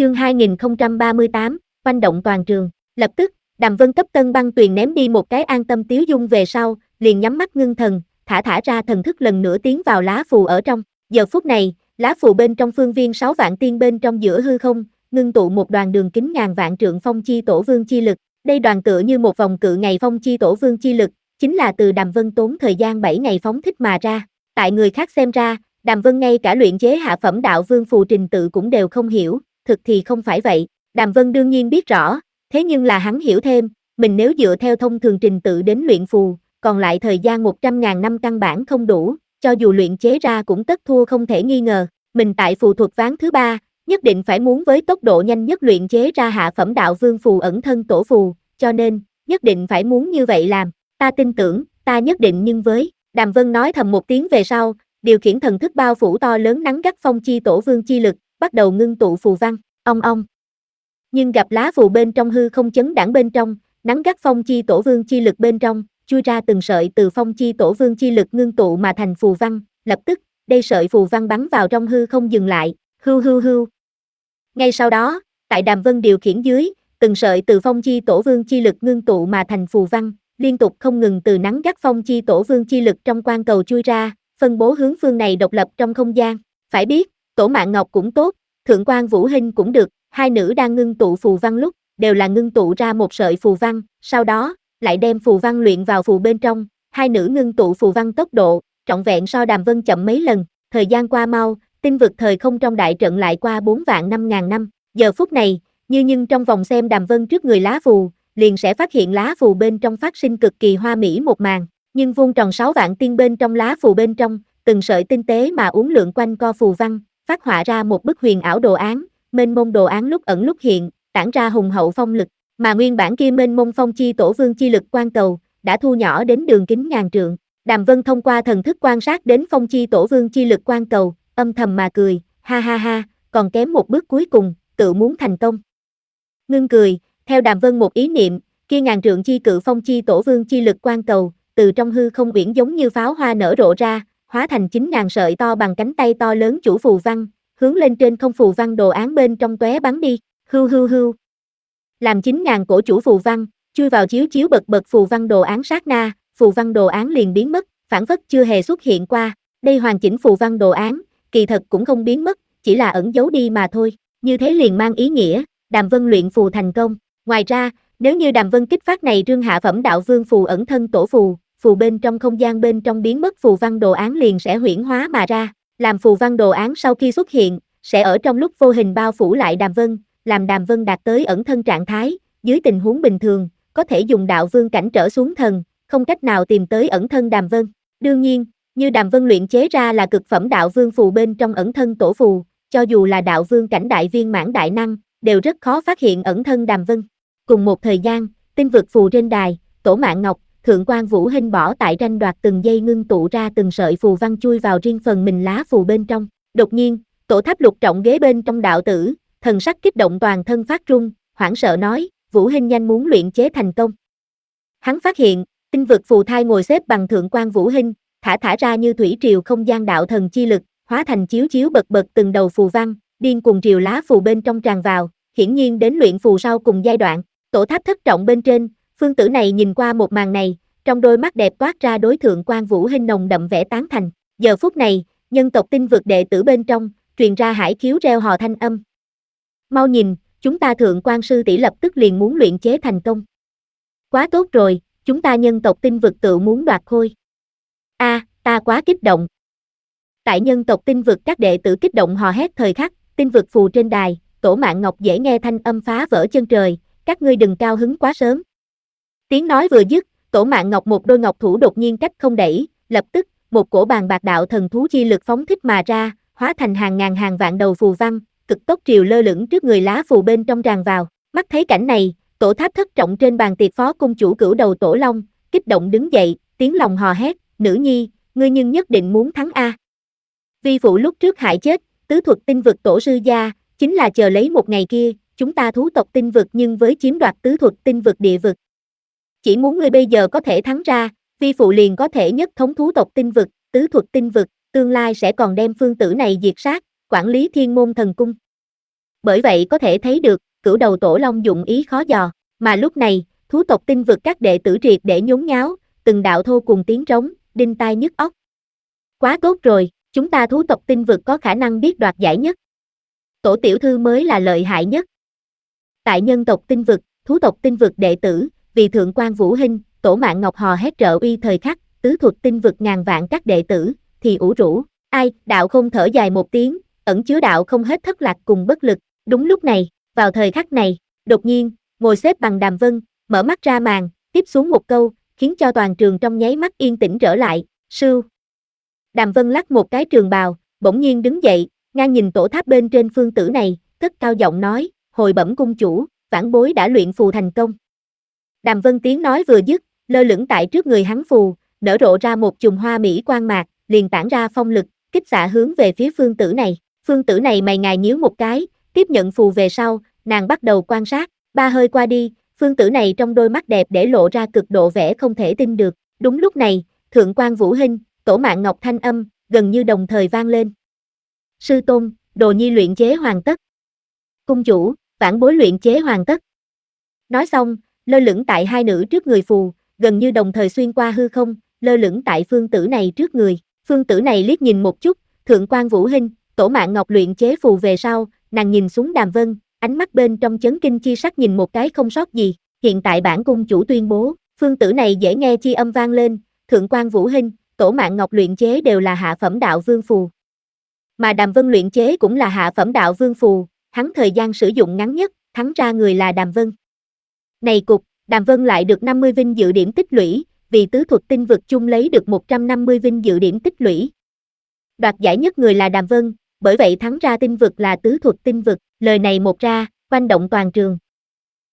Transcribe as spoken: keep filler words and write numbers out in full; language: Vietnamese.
Chương hai nghìn không trăm ba mươi tám, oanh động toàn trường. Lập tức, Đàm Vân cấp Tân Băng Tuyền ném đi một cái an tâm tiếu dung về sau, liền nhắm mắt ngưng thần, thả thả ra thần thức lần nữa tiến vào lá phù ở trong. Giờ phút này, lá phù bên trong phương viên sáu vạn tiên bên trong giữa hư không, ngưng tụ một đoàn đường kính ngàn vạn trượng phong chi tổ vương chi lực. Đây đoàn tựa như một vòng cự ngày phong chi tổ vương chi lực, chính là từ Đàm Vân tốn thời gian bảy ngày phóng thích mà ra. Tại người khác xem ra, Đàm Vân ngay cả luyện chế hạ phẩm đạo vương phù trình tự cũng đều không hiểu, thực thì không phải vậy. Đàm Vân đương nhiên biết rõ, thế nhưng là hắn hiểu thêm, mình nếu dựa theo thông thường trình tự đến luyện phù, còn lại thời gian một trăm ngàn năm căn bản không đủ, cho dù luyện chế ra cũng tất thua không thể nghi ngờ. Mình tại phù thuật ván thứ ba, nhất định phải muốn với tốc độ nhanh nhất luyện chế ra hạ phẩm đạo vương phù ẩn thân tổ phù, cho nên, nhất định phải muốn như vậy làm. Ta tin tưởng, ta nhất định nhưng với, Đàm Vân nói thầm một tiếng về sau, điều khiển thần thức bao phủ to lớn nắng gắt phong chi tổ vương chi lực, bắt đầu ngưng tụ phù văn, ong ong. Nhưng gặp lá phù bên trong hư không chấn đãng bên trong, nắng gắt phong chi tổ vương chi lực bên trong, chui ra từng sợi từ phong chi tổ vương chi lực ngưng tụ mà thành phù văn, lập tức, đây sợi phù văn bắn vào trong hư không dừng lại, hưu hưu hưu. Ngay sau đó, tại Đàm Vân điều khiển dưới, từng sợi từ phong chi tổ vương chi lực ngưng tụ mà thành phù văn, liên tục không ngừng từ nắng gắt phong chi tổ vương chi lực trong quan cầu chui ra, phân bố hướng phương này độc lập trong không gian. Phải biết, Tổ Mạn Ngọc cũng tốt, Thượng quan Vũ Hinh cũng được, hai nữ đang ngưng tụ phù văn lúc, đều là ngưng tụ ra một sợi phù văn, sau đó, lại đem phù văn luyện vào phù bên trong, hai nữ ngưng tụ phù văn tốc độ, trọn vẹn so Đàm Vân chậm mấy lần, thời gian qua mau, tinh vực thời không trong đại trận lại qua bốn vạn năm ngàn năm, giờ phút này, như nhưng trong vòng xem Đàm Vân trước người lá phù, liền sẽ phát hiện lá phù bên trong phát sinh cực kỳ hoa mỹ một màn, nhưng vuông tròn sáu vạn tiên bên trong lá phù bên trong, từng sợi tinh tế mà uốn lượn quanh co phù văn, phát họa ra một bức huyền ảo đồ án, mênh mông đồ án lúc ẩn lúc hiện, tản ra hùng hậu phong lực, mà nguyên bản kia mênh mông phong chi tổ vương chi lực quan cầu, đã thu nhỏ đến đường kính ngàn trượng. Đàm Vân thông qua thần thức quan sát đến phong chi tổ vương chi lực quan cầu, âm thầm mà cười, ha ha ha, còn kém một bước cuối cùng, tự muốn thành công. Ngưng cười, theo Đàm Vân một ý niệm, kia ngàn trượng chi cự phong chi tổ vương chi lực quan cầu, từ trong hư không uyển giống như pháo hoa nở rộ ra, hóa thành chín ngàn sợi to bằng cánh tay to lớn chủ phù văn, hướng lên trên không phù văn đồ án bên trong tóe bắn đi, hưu hưu hưu. Làm chín ngàn cổ chủ phù văn, chui vào chiếu chiếu bật bật phù văn đồ án sát na, phù văn đồ án liền biến mất, phản phất chưa hề xuất hiện qua. Đây hoàn chỉnh phù văn đồ án, kỳ thật cũng không biến mất, chỉ là ẩn giấu đi mà thôi. Như thế liền mang ý nghĩa, Đàm Vân luyện phù thành công. Ngoài ra, nếu như Đàm Vân kích phát này rương hạ phẩm đạo vương phù ẩn thân tổ phù, phù bên trong không gian bên trong biến mất phù văn đồ án liền sẽ huyễn hóa mà ra, làm phù văn đồ án sau khi xuất hiện, sẽ ở trong lúc vô hình bao phủ lại Đàm Vân, làm Đàm Vân đạt tới ẩn thân trạng thái, dưới tình huống bình thường, có thể dùng đạo vương cảnh trở xuống thần, không cách nào tìm tới ẩn thân Đàm Vân. Đương nhiên, như Đàm Vân luyện chế ra là cực phẩm đạo vương phù bên trong ẩn thân tổ phù, cho dù là đạo vương cảnh đại viên mãn đại năng, đều rất khó phát hiện ẩn thân Đàm Vân. Cùng một thời gian, tinh vực phù trên đài, Tổ Mạn Ngọc, Thượng quan Vũ Hinh bỏ tại tranh đoạt từng giây ngưng tụ ra từng sợi phù văn chui vào riêng phần mình lá phù bên trong. Đột nhiên, Tổ Tháp Lục trọng ghế bên trong đạo tử, thần sắc kích động toàn thân phát run, hoảng sợ nói, Vũ Hinh nhanh muốn luyện chế thành công. Hắn phát hiện, tinh vực phù thai ngồi xếp bằng Thượng quan Vũ Hinh, thả thả ra như thủy triều không gian đạo thần chi lực, hóa thành chiếu chiếu bật bật từng đầu phù văn, điên cuồng triều lá phù bên trong tràn vào, hiển nhiên đến luyện phù sau cùng giai đoạn. Tổ tháp thất trọng bên trên, phương tử này nhìn qua một màn này, trong đôi mắt đẹp toát ra đối Thượng quan Vũ Hinh nồng đậm vẻ tán thành. Giờ phút này, nhân tộc tinh vực đệ tử bên trong, truyền ra hải khiếu reo hò thanh âm. Mau nhìn, chúng ta Thượng quan sư tỷ lập tức liền muốn luyện chế thành công. Quá tốt rồi, chúng ta nhân tộc tinh vực tự muốn đoạt khôi. A, à, ta quá kích động. Tại nhân tộc tinh vực các đệ tử kích động hò hét thời khắc, tinh vực phù trên đài, Tổ Mạn Ngọc dễ nghe thanh âm phá vỡ chân trời, các ngươi đừng cao hứng quá sớm. Tiếng nói vừa dứt, Tổ Mạn Ngọc một đôi ngọc thủ đột nhiên cách không đẩy, lập tức, một cổ bàn bạc đạo thần thú chi lực phóng thích mà ra, hóa thành hàng ngàn hàng vạn đầu phù văn, cực tốc triều lơ lửng trước người lá phù bên trong tràn vào. Mắt thấy cảnh này, Tổ tháp thất trọng trên bàn tiệc phó cung chủ cửu đầu Tổ Long, kích động đứng dậy, tiếng lòng hò hét, nữ nhi, ngươi nhưng nhất định muốn thắng a. Vi phụ lúc trước hại chết, tứ thuật tinh vực tổ sư gia, chính là chờ lấy một ngày kia, chúng ta thú tộc tinh vực nhưng với chiếm đoạt tứ thuật tinh vực địa vực. Chỉ muốn ngươi bây giờ có thể thắng ra, vi phụ liền có thể nhất thống thú tộc tinh vực, tứ thuật tinh vực, tương lai sẽ còn đem phương tử này diệt sát, quản lý thiên môn thần cung. Bởi vậy có thể thấy được, cửu đầu tổ long dụng ý khó dò, mà lúc này, thú tộc tinh vực các đệ tử triệt để nhốn nháo, từng đạo thô cùng tiếng trống, đinh tai nhức óc. Quá tốt rồi, chúng ta thú tộc tinh vực có khả năng biết đoạt giải nhất. Tổ tiểu thư mới là lợi hại nhất. Tại nhân tộc tinh vực, thú tộc tinh vực đệ tử, vì thượng quan Vũ Hinh, tổ mạng Ngọc hò hét trợ uy thời khắc, tứ thuật tinh vực ngàn vạn các đệ tử, thì ủ rũ, ai, đạo không thở dài một tiếng, ẩn chứa đạo không hết thất lạc cùng bất lực. Đúng lúc này, vào thời khắc này, đột nhiên, ngồi xếp bằng Đàm Vân, mở mắt ra màn, tiếp xuống một câu, khiến cho toàn trường trong nháy mắt yên tĩnh trở lại, sưu. Đàm Vân lắc một cái trường bào, bỗng nhiên đứng dậy, ngang nhìn tổ tháp bên trên phương tử này, cất cao giọng nói, hồi bẩm cung chủ, vãn bối đã luyện phù thành công. Đàm Vân tiếng nói vừa dứt, lơ lửng tại trước người hắn phù, nở rộ ra một chùm hoa mỹ quang mạc, liền tản ra phong lực, kích xạ hướng về phía phương tử này. Phương tử này mày ngài nhíu một cái, tiếp nhận phù về sau, nàng bắt đầu quan sát, ba hơi qua đi, phương tử này trong đôi mắt đẹp để lộ ra cực độ vẻ không thể tin được. Đúng lúc này, thượng quan Vũ Hinh, tổ mạng Ngọc thanh âm, gần như đồng thời vang lên. Sư tôn, đồ nhi luyện chế hoàn tất. Cung chủ, vãn bối luyện chế hoàn tất. Nói xong, lơ lửng tại hai nữ trước người phù, gần như đồng thời xuyên qua hư không, lơ lửng tại phương tử này trước người. Phương tử này liếc nhìn một chút, thượng quan Vũ Hinh, tổ mạng Ngọc luyện chế phù về sau, nàng nhìn xuống Đàm Vân, ánh mắt bên trong chấn kinh chi sắc nhìn một cái không sót gì. Hiện tại bản cung chủ tuyên bố, phương tử này dễ nghe chi âm vang lên, thượng quan Vũ Hinh, tổ mạng Ngọc luyện chế đều là hạ phẩm đạo vương phù. Mà Đàm Vân luyện chế cũng là hạ phẩm đạo vương phù, hắn thời gian sử dụng ngắn nhất, thắng ra người là Đàm Vân. Này cục, Đàm Vân lại được năm mươi vinh dự điểm tích lũy, vì tứ thuật tinh vực chung lấy được một trăm năm mươi vinh dự điểm tích lũy. Đoạt giải nhất người là Đàm Vân, bởi vậy thắng ra tinh vực là tứ thuật tinh vực, lời này một ra, oanh động toàn trường.